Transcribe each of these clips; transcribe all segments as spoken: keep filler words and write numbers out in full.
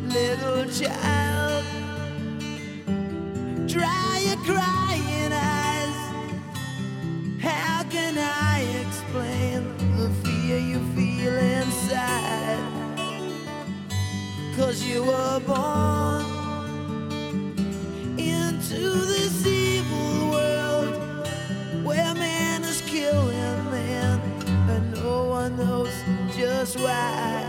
Little child, dry your crying eyes. How can I explain the fear you feel inside? 'Cause you were born into this evil world where man is killing man and no one knows just why.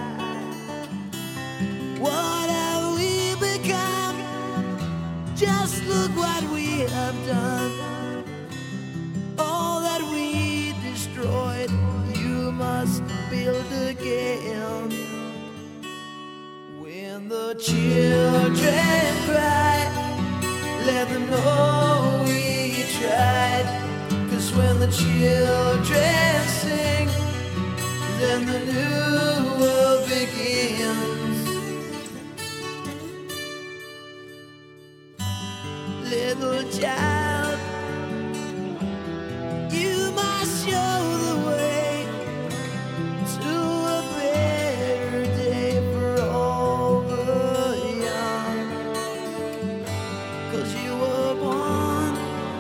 What have we become? Just look what we have done. All that we destroyed, you must build again. When the children cry, let them know we tried. 'Cause when the children sing, then the new world begins. Little child, you must show the way to a better day for all the young. 'Cause you were born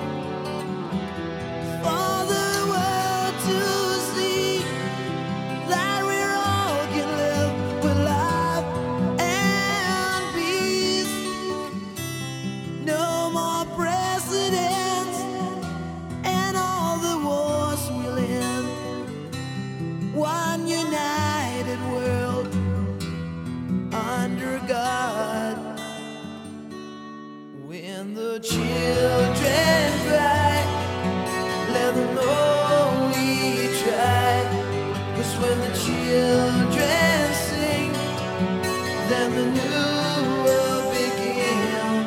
for the world to see that we're all can live with love and peace. No more presidents and all the wars will end. One united world under God. When the children cry, let them know we tried. 'Cause when the children sing, then the new world begins.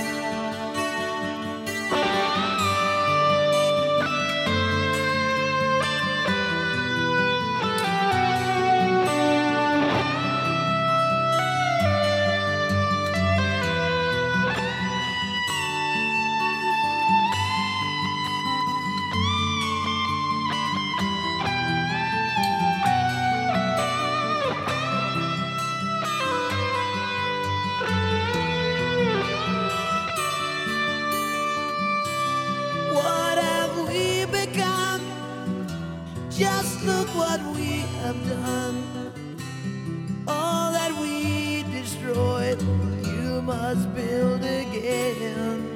What have we become? Just look what we have done. All that we destroyed, you must build again.